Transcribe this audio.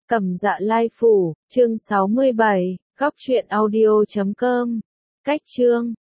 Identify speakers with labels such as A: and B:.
A: Cẩm Dạ Lai Phủ, chương 67, góc truyện audio.com. Cách chương